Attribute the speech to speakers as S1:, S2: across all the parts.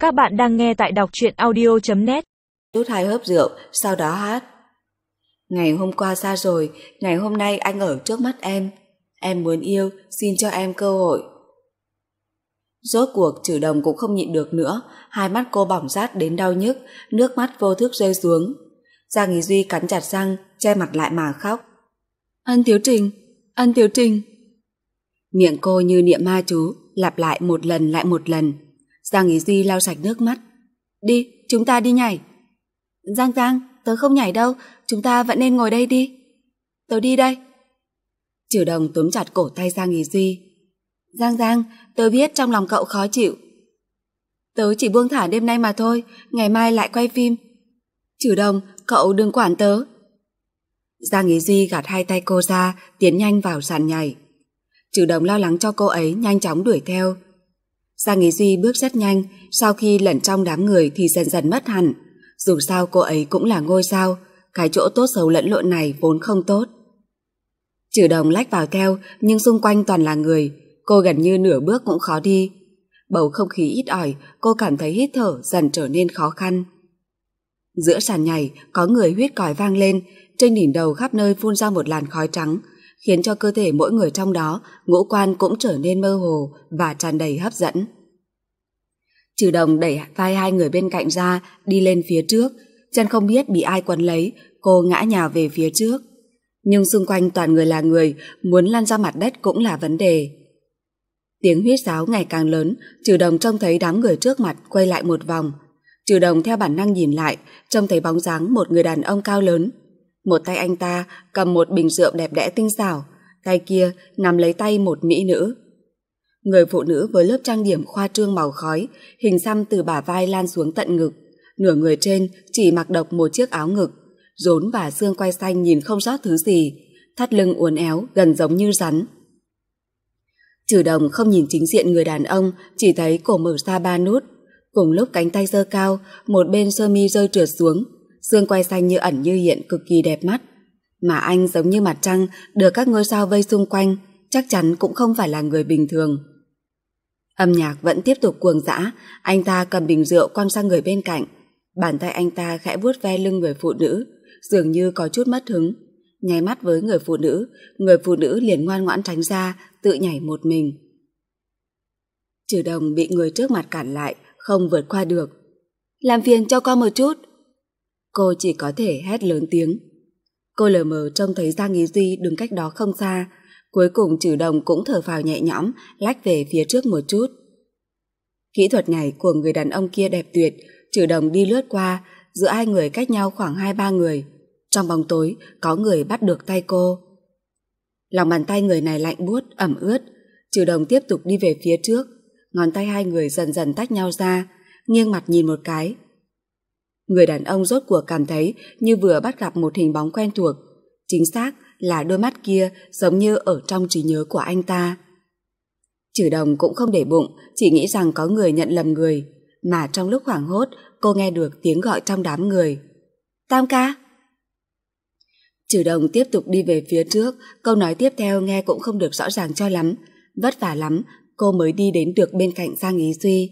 S1: Các bạn đang nghe tại đọc truyện audio.net.
S2: Đút 2 hớp rượu, sau đó hát. Ngày hôm qua xa rồi, ngày hôm nay anh ở trước mắt em muốn yêu, xin cho em cơ hội. Rốt cuộc Trử Đồng cũng không nhịn được nữa, hai mắt cô bỏng rát đến đau nhức, nước mắt vô thức rơi xuống. Giang Ý Duy cắn chặt răng, che mặt lại mà khóc. Ân Thiếu Trình. Miệng cô như niệm ma chú, lặp lại một lần lại một lần. Giang Ý Duy lau sạch nước mắt. Đi, chúng ta đi nhảy. Giang, tớ không nhảy đâu, chúng ta vẫn nên ngồi đây đi. Tớ đi đây. Trử Đồng túm chặt cổ tay Giang Ý Duy. Giang, tớ biết trong lòng cậu khó chịu. Tớ chỉ buông thả đêm nay mà thôi, ngày mai lại quay phim. Trử Đồng, cậu đừng quản tớ. Giang Ý Duy gạt hai tay cô ra, tiến nhanh vào sàn nhảy. Trử Đồng lo lắng cho cô ấy, nhanh chóng đuổi theo. Giang Ý Duy bước rất nhanh, sau khi lẩn trong đám người thì dần dần mất hẳn. Dù sao cô ấy cũng là ngôi sao, cái chỗ tốt xấu lẫn lộn này vốn không tốt. Trử Đồng lách vào theo, nhưng xung quanh toàn là người, cô gần như nửa bước cũng khó đi. Bầu không khí ít ỏi, cô cảm thấy hít thở dần trở nên khó khăn. Giữa sàn nhảy có người huýt còi vang lên, trên đỉnh đầu khắp nơi phun ra một làn khói trắng, khiến cho cơ thể mỗi người trong đó ngũ quan cũng trở nên mơ hồ và tràn đầy hấp dẫn. Trử Đồng đẩy vai hai người bên cạnh ra, đi lên phía trước, chân không biết bị ai quấn lấy, cô ngã nhào về phía trước. Nhưng xung quanh toàn người là người, muốn lăn ra mặt đất cũng là vấn đề. Tiếng huýt sáo ngày càng lớn, Trử Đồng trông thấy đám người trước mặt quay lại một vòng. Trử Đồng theo bản năng nhìn lại, trông thấy bóng dáng một người đàn ông cao lớn. Một tay anh ta cầm một bình rượu đẹp đẽ tinh xảo, tay kia nắm lấy tay một mỹ nữ. Người phụ nữ với lớp trang điểm khoa trương màu khói, hình xăm từ bả vai lan xuống tận ngực, nửa người trên chỉ mặc độc một chiếc áo ngực, rốn và xương quai xanh nhìn không sót thứ gì, thắt lưng uốn éo gần giống như rắn. Trử Đồng không nhìn chính diện người đàn ông, chỉ thấy cổ mở ra 3 nút, cùng lúc cánh tay giơ cao, một bên sơ mi rơi trượt xuống, xương quai xanh như ẩn như hiện cực kỳ đẹp mắt. Mà anh giống như mặt trăng được các ngôi sao vây xung quanh, chắc chắn cũng không phải là người bình thường. Âm nhạc vẫn tiếp tục cuồng dã, anh ta cầm bình rượu quăng sang người bên cạnh, bàn tay anh ta khẽ vuốt ve lưng người phụ nữ, dường như có chút mất hứng. Nháy mắt với người phụ nữ liền ngoan ngoãn tránh ra, tự nhảy một mình. Trử Đồng bị người trước mặt cản lại, không vượt qua được. Làm phiền cho con một chút. Cô chỉ có thể hét lớn tiếng. Cô lờ mờ trông thấy Giang Ý Duy đứng cách đó không xa. Cuối cùng Trử Đồng cũng thở phào nhẹ nhõm, lách về phía trước một chút. Kỹ thuật nhảy của người đàn ông kia đẹp tuyệt. Trử Đồng đi lướt qua, giữa hai người cách nhau khoảng 2-3 người. Trong bóng tối có người bắt được tay cô. Lòng bàn tay người này lạnh buốt, ẩm ướt. Trử Đồng tiếp tục đi về phía trước, ngón tay hai người dần dần tách nhau ra, nghiêng mặt nhìn một cái. Người đàn ông rốt cuộc cảm thấy như vừa bắt gặp một hình bóng quen thuộc, chính xác là đôi mắt kia giống như ở trong trí nhớ của anh ta. Trử Đồng cũng không để bụng, chỉ nghĩ rằng có người nhận lầm người, mà trong lúc hoảng hốt cô nghe được tiếng gọi trong đám người. Tam ca! Trử Đồng tiếp tục đi về phía trước, câu nói tiếp theo nghe cũng không được rõ ràng cho lắm, vất vả lắm cô mới đi đến được bên cạnh Giang Ý Duy.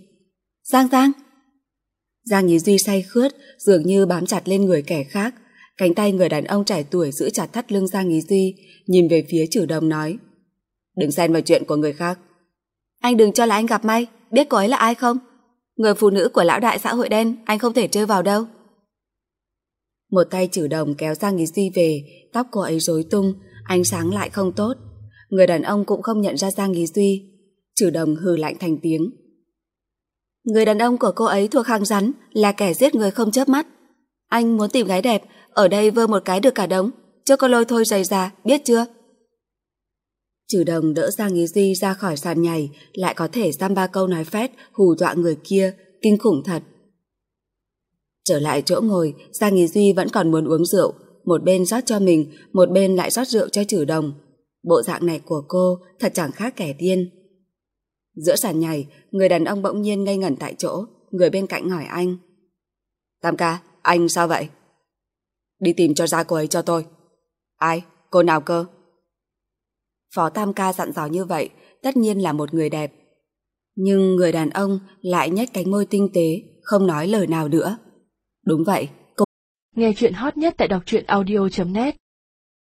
S2: Giang Ý Duy say khướt, dường như bám chặt lên người kẻ khác. Cánh tay người đàn ông trẻ tuổi giữ chặt thắt lưng Giang Ý Duy, nhìn về phía Trử Đồng nói. Đừng xen vào chuyện của người khác. Anh đừng cho là anh gặp may, biết cô ấy là ai không? Người phụ nữ của lão đại xã hội đen, anh không thể trêu vào đâu. Một tay Trử Đồng kéo Giang Ý Duy về, tóc cô ấy rối tung, ánh sáng lại không tốt. Người đàn ông cũng không nhận ra Giang Ý Duy. Trử Đồng hừ lạnh thành tiếng. Người đàn ông của cô ấy thuộc hàng rắn, là kẻ giết người không chớp mắt. Anh muốn tìm gái đẹp, ở đây vơ một cái được cả đống, cho cô lôi thôi rầy ra, biết chưa? Trử Đồng đỡ Giang Ý Duy ra khỏi sàn nhảy, lại có thể dăm ba câu nói phét hù dọa người kia, kinh khủng thật. Trở lại chỗ ngồi, Giang Ý Duy vẫn còn muốn uống rượu, một bên rót cho mình, một bên lại rót rượu cho Trử Đồng. Bộ dạng này của cô thật chẳng khác kẻ điên. Giữa sàn nhảy, người đàn ông bỗng nhiên ngây ngẩn tại chỗ, người bên cạnh hỏi anh. Tam ca, anh sao vậy? Đi tìm cho ra cô ấy cho tôi. Ai? Cô nào cơ? Phó Tam ca dặn dò như vậy, tất nhiên là một người đẹp. Nhưng người đàn ông lại nhếch cánh môi tinh tế, không nói lời nào nữa. Đúng vậy, cô...
S1: Nghe chuyện hot nhất tại đọc truyện audio.net